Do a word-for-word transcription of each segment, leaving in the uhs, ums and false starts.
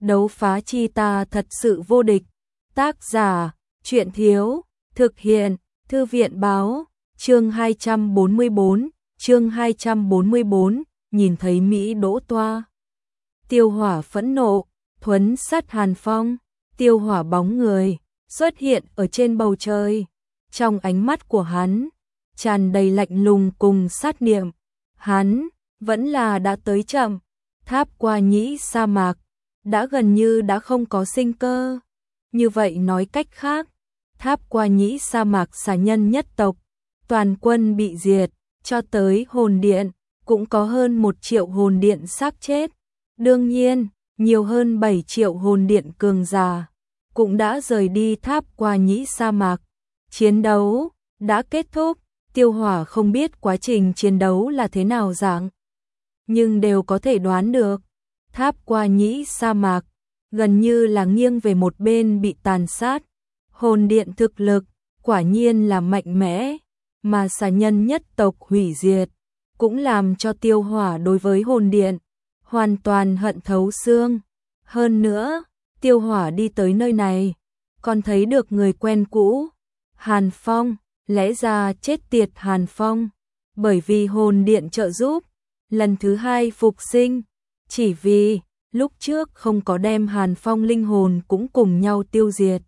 đấu phá chi ta thật sự vô địch. Tác giả, truyện thiếu, thực hiện, thư viện báo, chương hai trăm bốn mươi bốn, chương hai trăm bốn mươi bốn, nhìn thấy Mỹ Đỗ Toa. Tiêu Hỏa phẫn nộ, thuấn sát Hàn Phong, Tiêu Hỏa bóng người, xuất hiện ở trên bầu trời. Trong ánh mắt của hắn, tràn đầy lạnh lùng cùng sát niệm. Hắn, vẫn là đã tới chậm, tháp qua nhĩ sa mạc, đã gần như đã không có sinh cơ. Như vậy nói cách khác, tháp qua nhĩ sa mạc xà nhân nhất tộc, toàn quân bị diệt, cho tới hồn điện, cũng có hơn một triệu hồn điện xác chết. Đương nhiên, nhiều hơn bảy triệu hồn điện cường giả, cũng đã rời đi tháp qua nhĩ sa mạc. Chiến đấu đã kết thúc, Tiêu Hỏa không biết quá trình chiến đấu là thế nào dạng, nhưng đều có thể đoán được. Tháp qua nhĩ sa mạc, gần như là nghiêng về một bên bị tàn sát. Hồn điện thực lực, quả nhiên là mạnh mẽ, mà xà nhân nhất tộc hủy diệt, cũng làm cho Tiêu Hỏa đối với hồn điện hoàn toàn hận thấu xương. Hơn nữa, Tiêu Hỏa đi tới nơi này, còn thấy được người quen cũ, Hàn Phong. Lẽ ra chết tiệt Hàn Phong, bởi vì hồn điện trợ giúp, lần thứ hai phục sinh, chỉ vì lúc trước không có đem Hàn Phong linh hồn cũng cùng nhau tiêu diệt.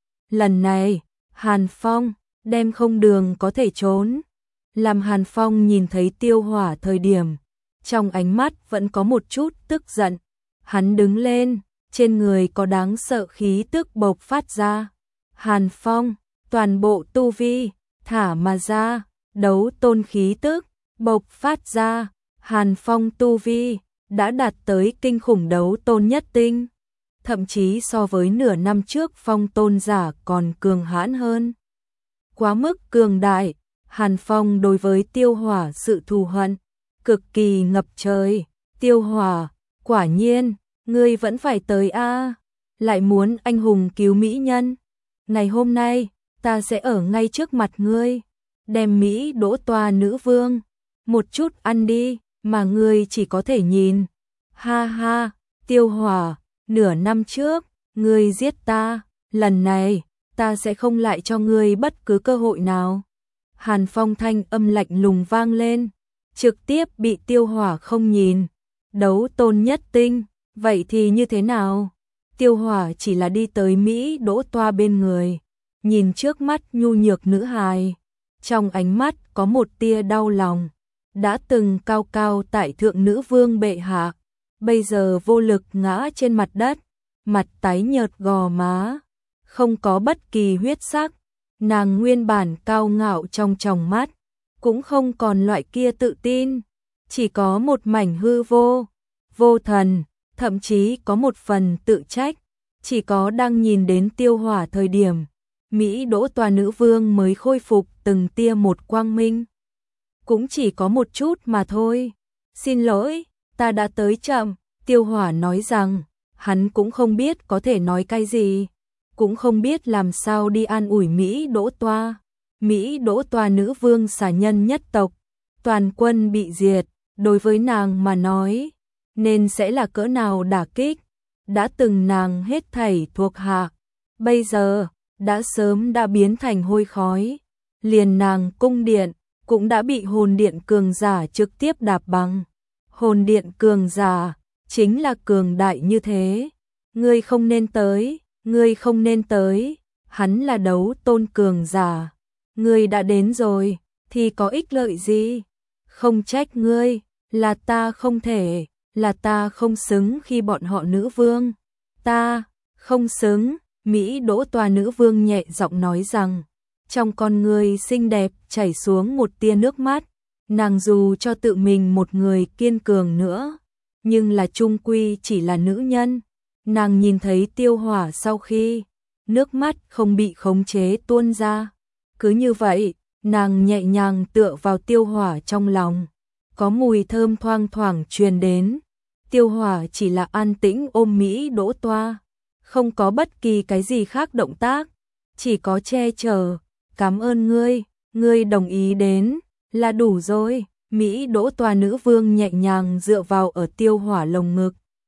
Lần này, Hàn Phong đem không đường có thể trốn. Làm Hàn Phong nhìn thấy Tiêu Hỏa thời điểm, trong ánh mắt vẫn có một chút tức giận. Hắn đứng lên, trên người có đáng sợ khí tức bộc phát ra. Hàn Phong, toàn bộ tu vi thả mà ra, đấu tôn khí tức bộc phát ra. Hàn Phong tu vi đã đạt tới kinh khủng đấu tôn nhất tinh, thậm chí so với nửa năm trước phong tôn giả còn cường hãn hơn. Quá mức cường đại, Hàn Phong đối với Tiêu Hỏa sự thù hận cực kỳ ngập trời. Tiêu Hỏa, quả nhiên, ngươi vẫn phải tới a, lại muốn anh hùng cứu mỹ nhân. Ngày hôm nay, ta sẽ ở ngay trước mặt ngươi, đem Mỹ Đỗ Toa nữ vương một chút ăn đi, mà ngươi chỉ có thể nhìn. Ha ha, Tiêu Hỏa, nửa năm trước, ngươi giết ta, lần này, ta sẽ không lại cho ngươi bất cứ cơ hội nào. Hàn Phong thanh âm lạnh lùng vang lên, trực tiếp bị Tiêu Hỏa không nhìn. Đấu tôn nhất tinh, vậy thì như thế nào? Tiêu Hỏa chỉ là đi tới Mỹ Đỗ Toa bên người, nhìn trước mắt nhu nhược nữ hài, trong ánh mắt có một tia đau lòng. Đã từng cao cao tại thượng nữ vương bệ hạ, bây giờ vô lực ngã trên mặt đất, mặt tái nhợt gò má, không có bất kỳ huyết sắc. Nàng nguyên bản cao ngạo trong tròng mắt, cũng không còn loại kia tự tin, chỉ có một mảnh hư vô, vô thần, thậm chí có một phần tự trách. Chỉ có đang nhìn đến Tiêu Hỏa thời điểm, Mỹ Đỗ Toa nữ vương mới khôi phục từng tia một quang minh. Cũng chỉ có một chút mà thôi. Xin lỗi, ta đã tới chậm. Tiêu Hỏa nói rằng, hắn cũng không biết có thể nói cái gì, cũng không biết làm sao đi an ủi Mỹ Đỗ Toa. Mỹ Đỗ Toa nữ vương xà nhân nhất tộc, toàn quân bị diệt, đối với nàng mà nói, nên sẽ là cỡ nào đả kích. Đã từng nàng hết thảy thuộc hạ, bây giờ đã sớm đã biến thành hôi khói. Liền nàng cung điện cũng đã bị hồn điện cường giả trực tiếp đạp bằng. Hồn điện cường giả chính là cường đại như thế. Ngươi không nên tới, ngươi không nên tới. Hắn là đấu tôn cường giả, ngươi đã đến rồi thì có ích lợi gì? Không trách ngươi, là ta không thể, là ta không xứng khi bọn họ nữ vương. Ta không xứng. Mỹ Đỗ Toa nữ vương nhẹ giọng nói rằng, trong con người xinh đẹp chảy xuống một tia nước mắt. Nàng dù cho tự mình một người kiên cường nữa, nhưng là chung quy chỉ là nữ nhân. Nàng nhìn thấy Tiêu Hỏa sau khi, nước mắt không bị khống chế tuôn ra. Cứ như vậy, nàng nhẹ nhàng tựa vào Tiêu Hỏa trong lòng, có mùi thơm thoang thoảng truyền đến. Tiêu Hỏa chỉ là an tĩnh ôm Mỹ Đỗ Toa, không có bất kỳ cái gì khác động tác, chỉ có che chở. Cảm ơn ngươi, ngươi đồng ý đến là đủ rồi. Mỹ Đỗ Toa nữ vương nhẹ nhàng dựa vào ở Tiêu Hỏa lồng ngực,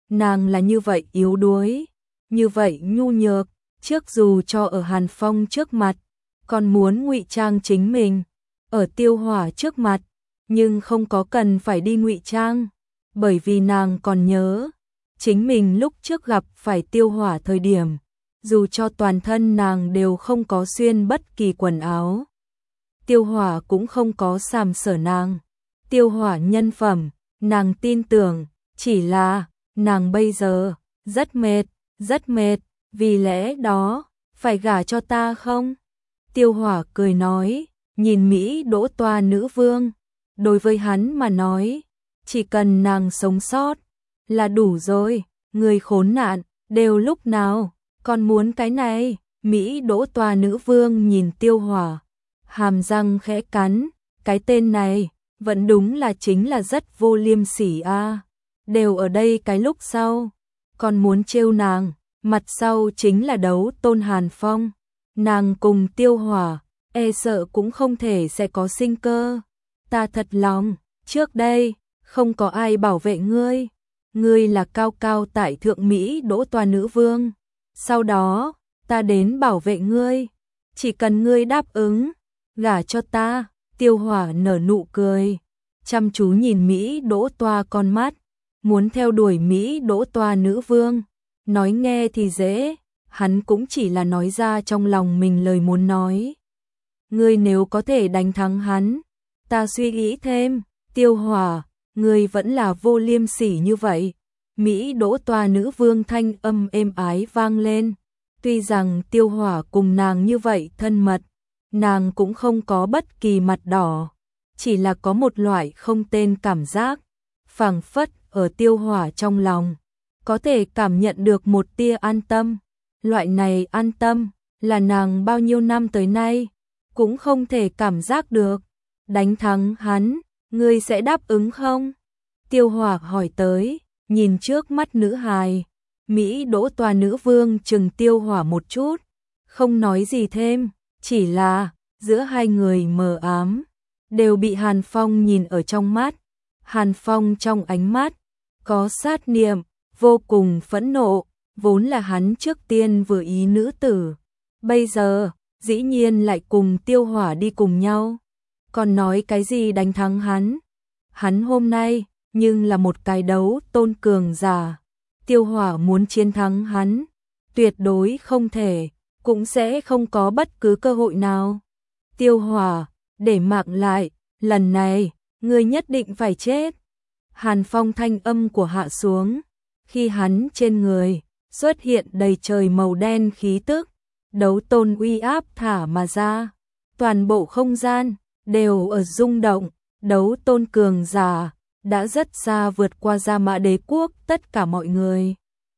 nàng là như vậy yếu đuối, như vậy nhu nhược, trước dù cho ở Hàn Phong trước mặt, còn muốn ngụy trang chính mình, ở Tiêu Hỏa trước mặt, nhưng không có cần phải đi ngụy trang, bởi vì nàng còn nhớ, chính mình lúc trước gặp phải Tiêu Hỏa thời điểm, dù cho toàn thân nàng đều không có xuyên bất kỳ quần áo. Tiêu Hỏa cũng không có sàm sỡ nàng. Tiêu Hỏa nhân phẩm, nàng tin tưởng, chỉ là, nàng bây giờ, rất mệt, rất mệt, vì lẽ đó, phải gả cho ta không? Tiêu Hỏa cười nói, nhìn Mỹ Đỗ Toa nữ vương, đối với hắn mà nói, chỉ cần nàng sống sót, là đủ rồi, người khốn nạn, đều lúc nào, còn muốn cái này, Mỹ Đỗ Toa nữ vương nhìn Tiêu Hỏa, hàm răng khẽ cắn, cái tên này, vẫn đúng là chính là rất vô liêm sỉ a. À. Đều ở đây cái lúc sau, còn muốn trêu nàng, mặt sau chính là đấu Tôn Hàn Phong, nàng cùng Tiêu Hỏa, e sợ cũng không thể sẽ có sinh cơ. Ta thật lòng, trước đây, không có ai bảo vệ ngươi, ngươi là cao cao tại thượng Mỹ Đỗ Toa nữ vương, sau đó, ta đến bảo vệ ngươi, chỉ cần ngươi đáp ứng, gả cho ta. Tiêu Hỏa nở nụ cười, chăm chú nhìn Mỹ Đỗ Toa con mắt, muốn theo đuổi Mỹ Đỗ Toa nữ vương, nói nghe thì dễ, hắn cũng chỉ là nói ra trong lòng mình lời muốn nói. Ngươi nếu có thể đánh thắng hắn, ta suy nghĩ thêm. Tiêu Hỏa, ngươi vẫn là vô liêm sỉ như vậy. Mỹ Đỗ Toa nữ vương thanh âm êm ái vang lên, tuy rằng Tiêu Hỏa cùng nàng như vậy thân mật, nàng cũng không có bất kỳ mặt đỏ, chỉ là có một loại không tên cảm giác, phảng phất ở Tiêu Hỏa trong lòng, có thể cảm nhận được một tia an tâm. Loại này an tâm, là nàng bao nhiêu năm tới nay, cũng không thể cảm giác được. Đánh thắng hắn, ngươi sẽ đáp ứng không? Tiêu Hỏa hỏi tới, nhìn trước mắt nữ hài, Mỹ Đỗ Toa nữ vương chừng Tiêu Hỏa một chút, không nói gì thêm. Chỉ là, giữa hai người mờ ám, đều bị Hàn Phong nhìn ở trong mắt. Hàn Phong trong ánh mắt, có sát niệm, vô cùng phẫn nộ, vốn là hắn trước tiên vừa ý nữ tử. Bây giờ, dĩ nhiên lại cùng Tiêu Hỏa đi cùng nhau. Còn nói cái gì đánh thắng hắn? Hắn hôm nay, nhưng là một cái đấu tôn cường giả. Tiêu Hỏa muốn chiến thắng hắn, tuyệt đối không thể, cũng sẽ không có bất cứ cơ hội nào. Tiêu Hỏa, để mạng lại, lần này, ngươi nhất định phải chết. Hàn Phong thanh âm của hạ xuống, khi hắn trên người, xuất hiện đầy trời màu đen khí tức, đấu tôn uy áp thả mà ra. Toàn bộ không gian, đều ở rung động, đấu tôn cường giả, đã rất xa vượt qua Gia Mã Đế Quốc tất cả mọi người.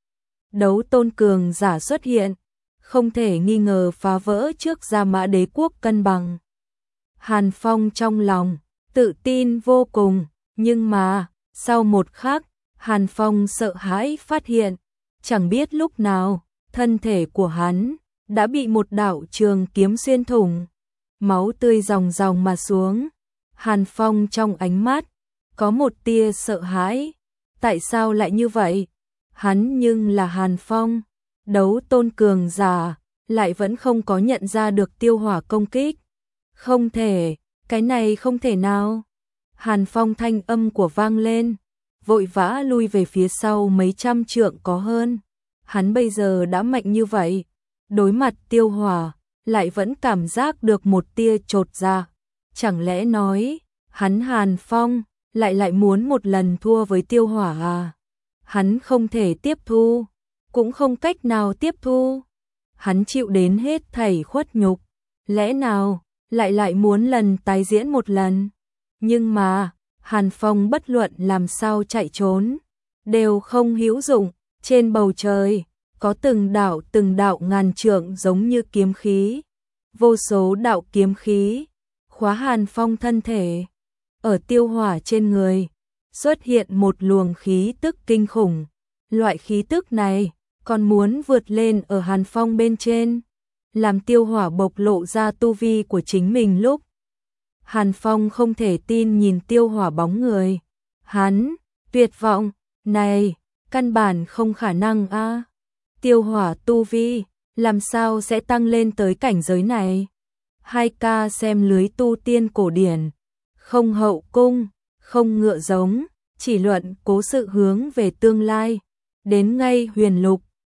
Đấu tôn cường giả xuất hiện, không thể nghi ngờ phá vỡ trước Gia Mã Đế Quốc cân bằng. Hàn Phong trong lòng, tự tin vô cùng, nhưng mà, sau một khắc, Hàn Phong sợ hãi phát hiện, chẳng biết lúc nào, thân thể của hắn, đã bị một đạo trường kiếm xuyên thủng, máu tươi ròng ròng mà xuống. Hàn Phong trong ánh mắt, có một tia sợ hãi, tại sao lại như vậy? Hắn nhưng là Hàn Phong, đấu tôn cường giả, lại vẫn không có nhận ra được Tiêu Hỏa công kích. Không thể, cái này không thể nào. Hàn Phong thanh âm của vang lên, vội vã lui về phía sau mấy trăm trượng có hơn. Hắn bây giờ đã mạnh như vậy, đối mặt Tiêu Hỏa, lại vẫn cảm giác được một tia chột dạ. Chẳng lẽ nói, hắn Hàn Phong, lại lại muốn một lần thua với Tiêu Hỏa à? Hắn không thể tiếp thu, cũng không cách nào tiếp thu. Hắn chịu đến hết thảy khuất nhục, lẽ nào lại lại muốn lần tái diễn một lần? Nhưng mà, Hàn Phong bất luận làm sao chạy trốn, đều không hữu dụng. Trên bầu trời, có từng đạo từng đạo ngàn trượng giống như kiếm khí, vô số đạo kiếm khí, khóa Hàn Phong thân thể. Ở Tiêu Hỏa trên người, xuất hiện một luồng khí tức kinh khủng. Loại khí tức này, còn muốn vượt lên ở Hàn Phong bên trên, làm Tiêu Hỏa bộc lộ ra tu vi của chính mình lúc. Hàn Phong không thể tin nhìn Tiêu Hỏa bóng người. Hắn, tuyệt vọng, này, căn bản không khả năng a. Tiêu hỏa tu vi, làm sao sẽ tăng lên tới cảnh giới này? Hai ca xem lưới tu tiên cổ điển, không hậu cung, không ngựa giống, chỉ luận cố sự hướng về tương lai. Đến ngay huyền lục,